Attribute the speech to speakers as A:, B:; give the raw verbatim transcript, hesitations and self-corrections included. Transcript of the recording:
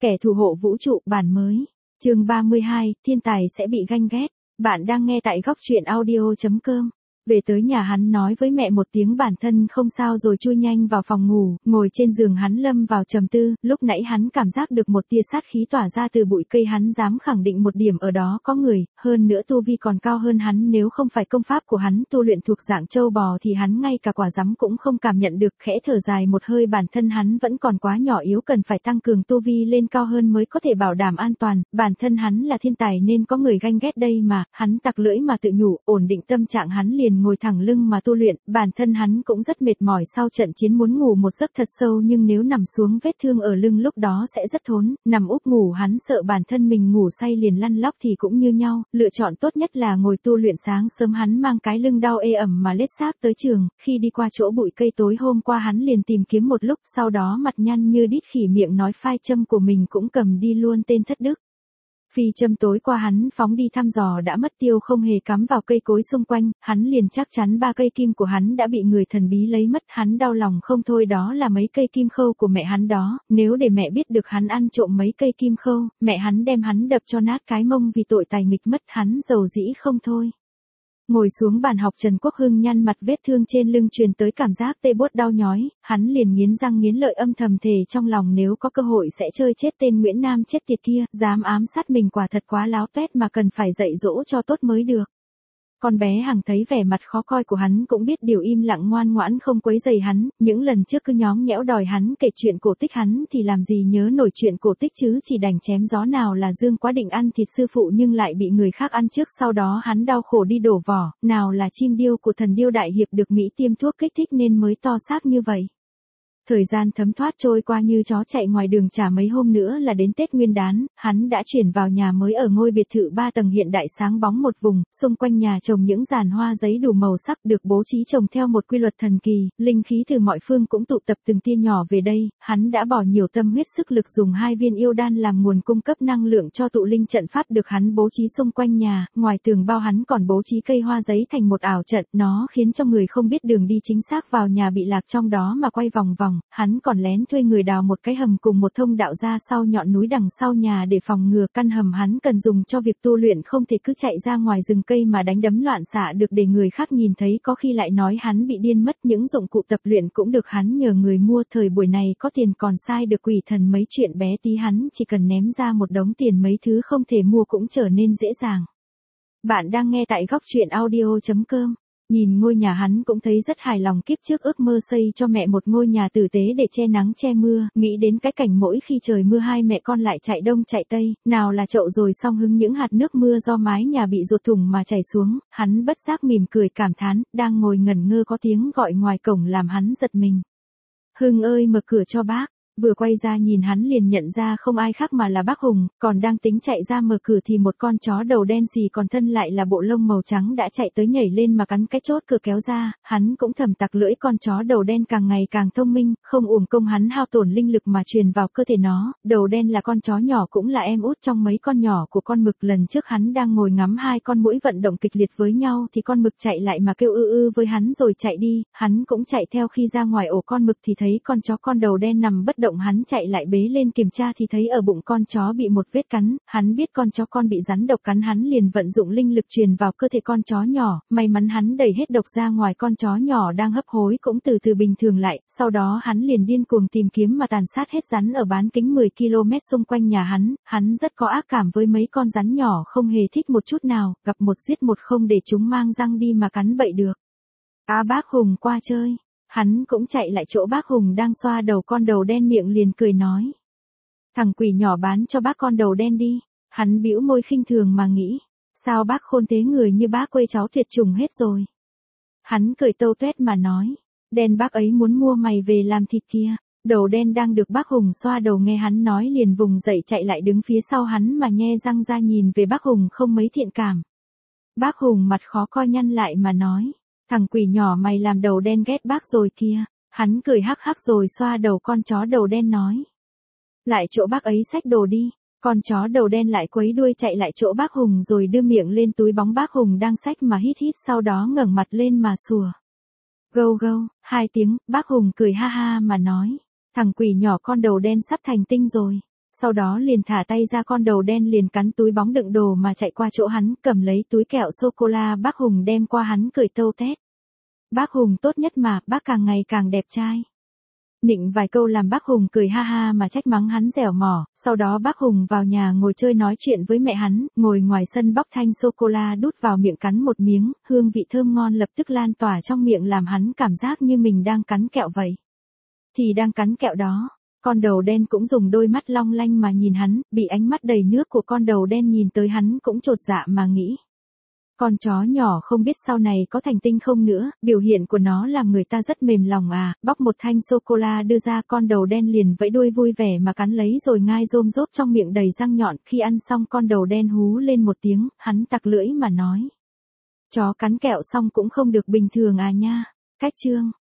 A: Kẻ thù hộ vũ trụ bản mới. Chương ba mươi hai, thiên tài sẽ bị ganh ghét. Bạn đang nghe tại góc truyện audio chấm com. Về tới nhà hắn nói với mẹ một tiếng bản thân không sao rồi chui nhanh vào phòng ngủ, ngồi trên giường hắn lâm vào trầm tư, lúc nãy hắn cảm giác được một tia sát khí tỏa ra từ bụi cây, hắn dám khẳng định một điểm ở đó có người, hơn nữa tu vi còn cao hơn hắn, nếu không phải công pháp của hắn tu luyện thuộc dạng châu bò thì hắn ngay cả quả rắm cũng không cảm nhận được, khẽ thở dài một hơi, bản thân hắn vẫn còn quá nhỏ yếu, cần phải tăng cường tu vi lên cao hơn mới có thể bảo đảm an toàn, bản thân hắn là thiên tài nên có người ganh ghét đây mà, hắn tặc lưỡi mà tự nhủ, ổn định tâm trạng hắn liền ngồi thẳng lưng mà tu luyện, bản thân hắn cũng rất mệt mỏi sau trận chiến, muốn ngủ một giấc thật sâu nhưng nếu nằm xuống vết thương ở lưng lúc đó sẽ rất thốn, nằm úp ngủ hắn sợ bản thân mình ngủ say liền lăn lóc thì cũng như nhau, lựa chọn tốt nhất là ngồi tu luyện. Sáng sớm hắn mang cái lưng đau ê ẩm mà lết xác tới trường, khi đi qua chỗ bụi cây tối hôm qua hắn liền tìm kiếm một lúc, sau đó mặt nhăn như đít khỉ, miệng nói phai châm của mình cũng cầm đi luôn, tên thất đức. Phi châm tối qua hắn phóng đi thăm dò đã mất tiêu, không hề cắm vào cây cối xung quanh, hắn liền chắc chắn ba cây kim của hắn đã bị người thần bí lấy mất, hắn đau lòng không thôi, đó là mấy cây kim khâu của mẹ hắn đó, nếu để mẹ biết được hắn ăn trộm mấy cây kim khâu, mẹ hắn đem hắn đập cho nát cái mông vì tội tài nghịch mất, hắn dầu dĩ không thôi. Ngồi xuống bàn học, Trần Quốc Hưng nhăn mặt, vết thương trên lưng truyền tới cảm giác tê buốt đau nhói, hắn liền nghiến răng nghiến lợi âm thầm thề trong lòng nếu có cơ hội sẽ chơi chết tên Nguyễn Nam chết tiệt kia, dám ám sát mình quả thật quá láo toét mà cần phải dạy dỗ cho tốt mới được. Con bé Hằng thấy vẻ mặt khó coi của hắn cũng biết điều, im lặng ngoan ngoãn không quấy rầy hắn, những lần trước cứ nhõng nhẽo đòi hắn kể chuyện cổ tích, hắn thì làm gì nhớ nổi chuyện cổ tích chứ, chỉ đành chém gió. Nào là Dương Quá định ăn thịt sư phụ nhưng lại bị người khác ăn trước, sau đó hắn đau khổ đi đổ vỏ, nào là Chim Điêu của thần điêu đại hiệp được Mỹ tiêm thuốc kích thích nên mới to xác như vậy. Thời gian thấm thoát trôi qua như chó chạy ngoài đường, chả mấy hôm nữa là đến Tết Nguyên đán, hắn đã chuyển vào nhà mới ở ngôi biệt thự ba tầng hiện đại sáng bóng một vùng, xung quanh nhà trồng những giàn hoa giấy đủ màu sắc được bố trí trồng theo một quy luật thần kỳ, linh khí từ mọi phương cũng tụ tập từng tia nhỏ về đây, hắn đã bỏ nhiều tâm huyết sức lực dùng hai viên yêu đan làm nguồn cung cấp năng lượng cho tụ linh trận pháp được hắn bố trí xung quanh nhà, ngoài tường bao hắn còn bố trí cây hoa giấy thành một ảo trận, nó khiến cho người không biết đường đi chính xác vào nhà bị lạc trong đó mà quay vòng vòng. Hắn còn lén thuê người đào một cái hầm cùng một thông đạo ra sau nhọn núi đằng sau nhà để phòng ngừa căn hầm hắn cần dùng cho việc tu luyện không thể cứ chạy ra ngoài rừng cây mà đánh đấm loạn xạ được để người khác nhìn thấy, có khi lại nói hắn bị điên mất. Những dụng cụ tập luyện cũng được hắn nhờ người mua, thời buổi này có tiền còn sai được quỷ thần mấy chuyện bé tí, hắn chỉ cần ném ra một đống tiền mấy thứ không thể mua cũng trở nên dễ dàng. Bạn đang nghe tại góc truyện audio chấm com. Nhìn ngôi nhà hắn cũng thấy rất hài lòng, kiếp trước ước mơ xây cho mẹ một ngôi nhà tử tế để che nắng che mưa, nghĩ đến cái cảnh mỗi khi trời mưa hai mẹ con lại chạy đông chạy tây, nào là chậu rồi xong hứng những hạt nước mưa do mái nhà bị rột thủng mà chảy xuống, hắn bất giác mỉm cười cảm thán, đang ngồi ngẩn ngơ có tiếng gọi ngoài cổng làm hắn giật mình. Hưng ơi, mở cửa cho bác. Vừa quay ra nhìn hắn liền nhận ra không ai khác mà là bác Hùng, còn đang tính chạy ra mở cửa thì một con chó đầu đen xì còn thân lại là bộ lông màu trắng đã chạy tới nhảy lên mà cắn cái chốt cửa kéo ra, hắn cũng thầm tặc lưỡi, con chó đầu đen càng ngày càng thông minh, không uổng công hắn hao tổn linh lực mà truyền vào cơ thể nó. Đầu đen là con chó nhỏ cũng là em út trong mấy con nhỏ của con mực, lần trước hắn đang ngồi ngắm hai con muỗi vận động kịch liệt với nhau thì con mực chạy lại mà kêu ư ư với hắn rồi chạy đi, hắn cũng chạy theo, khi ra ngoài ổ con mực thì thấy con chó con đầu đen nằm bất động, hắn chạy lại bế lên kiểm tra thì thấy ở bụng con chó bị một vết cắn, hắn biết con chó con bị rắn độc cắn, hắn liền vận dụng linh lực truyền vào cơ thể con chó nhỏ, may mắn hắn đẩy hết độc ra ngoài, con chó nhỏ đang hấp hối cũng từ từ bình thường lại, sau đó hắn liền điên cuồng tìm kiếm mà tàn sát hết rắn ở bán kính mười ki lô mét xung quanh nhà hắn, hắn rất có ác cảm với mấy con rắn nhỏ, không hề thích một chút nào, gặp một giết một, không để chúng mang răng đi mà cắn bậy được. À, bác Hùng qua chơi. Hắn cũng chạy lại chỗ bác Hùng đang xoa đầu con đầu đen, miệng liền cười nói. Thằng quỷ nhỏ, bán cho bác con đầu đen đi. Hắn bĩu môi khinh thường mà nghĩ. Sao bác khôn thế, người như bác quê cháu tuyệt chủng hết rồi. Hắn cười tâu tuét mà nói. Đen bác ấy muốn mua mày về làm thịt kia. Đầu đen đang được bác Hùng xoa đầu nghe hắn nói liền vùng dậy chạy lại đứng phía sau hắn mà nhe răng ra nhìn về bác Hùng không mấy thiện cảm. Bác Hùng mặt khó coi nhăn lại mà nói. Thằng quỷ nhỏ, mày làm đầu đen ghét bác rồi kia. Hắn cười hắc hắc rồi xoa đầu con chó đầu đen nói. Lại chỗ bác ấy xách đồ đi. Con chó đầu đen lại quấy đuôi chạy lại chỗ bác Hùng rồi đưa miệng lên túi bóng bác Hùng đang xách mà hít hít, sau đó ngẩng mặt lên mà sủa. Gâu gâu, hai tiếng, bác Hùng cười ha ha mà nói. Thằng quỷ nhỏ, con đầu đen sắp thành tinh rồi. Sau đó liền thả tay ra, con đầu đen liền cắn túi bóng đựng đồ mà chạy qua chỗ hắn, cầm lấy túi kẹo sô-cô-la bác Hùng đem qua hắn, cười tâu tét. Bác Hùng tốt nhất mà, bác càng ngày càng đẹp trai. Nịnh vài câu làm bác Hùng cười ha ha mà trách mắng hắn dẻo mỏ, sau đó bác Hùng vào nhà ngồi chơi nói chuyện với mẹ hắn, ngồi ngoài sân bóc thanh sô-cô-la đút vào miệng cắn một miếng, hương vị thơm ngon lập tức lan tỏa trong miệng làm hắn cảm giác như mình đang cắn kẹo vậy. Thì đang cắn kẹo đó, con đầu đen cũng dùng đôi mắt long lanh mà nhìn hắn, bị ánh mắt đầy nước của con đầu đen nhìn tới hắn cũng chột dạ mà nghĩ. Con chó nhỏ không biết sau này có thành tinh không nữa, biểu hiện của nó làm người ta rất mềm lòng à, bóc một thanh sô-cô-la đưa ra, con đầu đen liền vẫy đuôi vui vẻ mà cắn lấy rồi ngai rôm rốp trong miệng đầy răng nhọn, khi ăn xong con đầu đen hú lên một tiếng, hắn tặc lưỡi mà nói. Chó cắn kẹo xong cũng không được bình thường à nha, cách chương.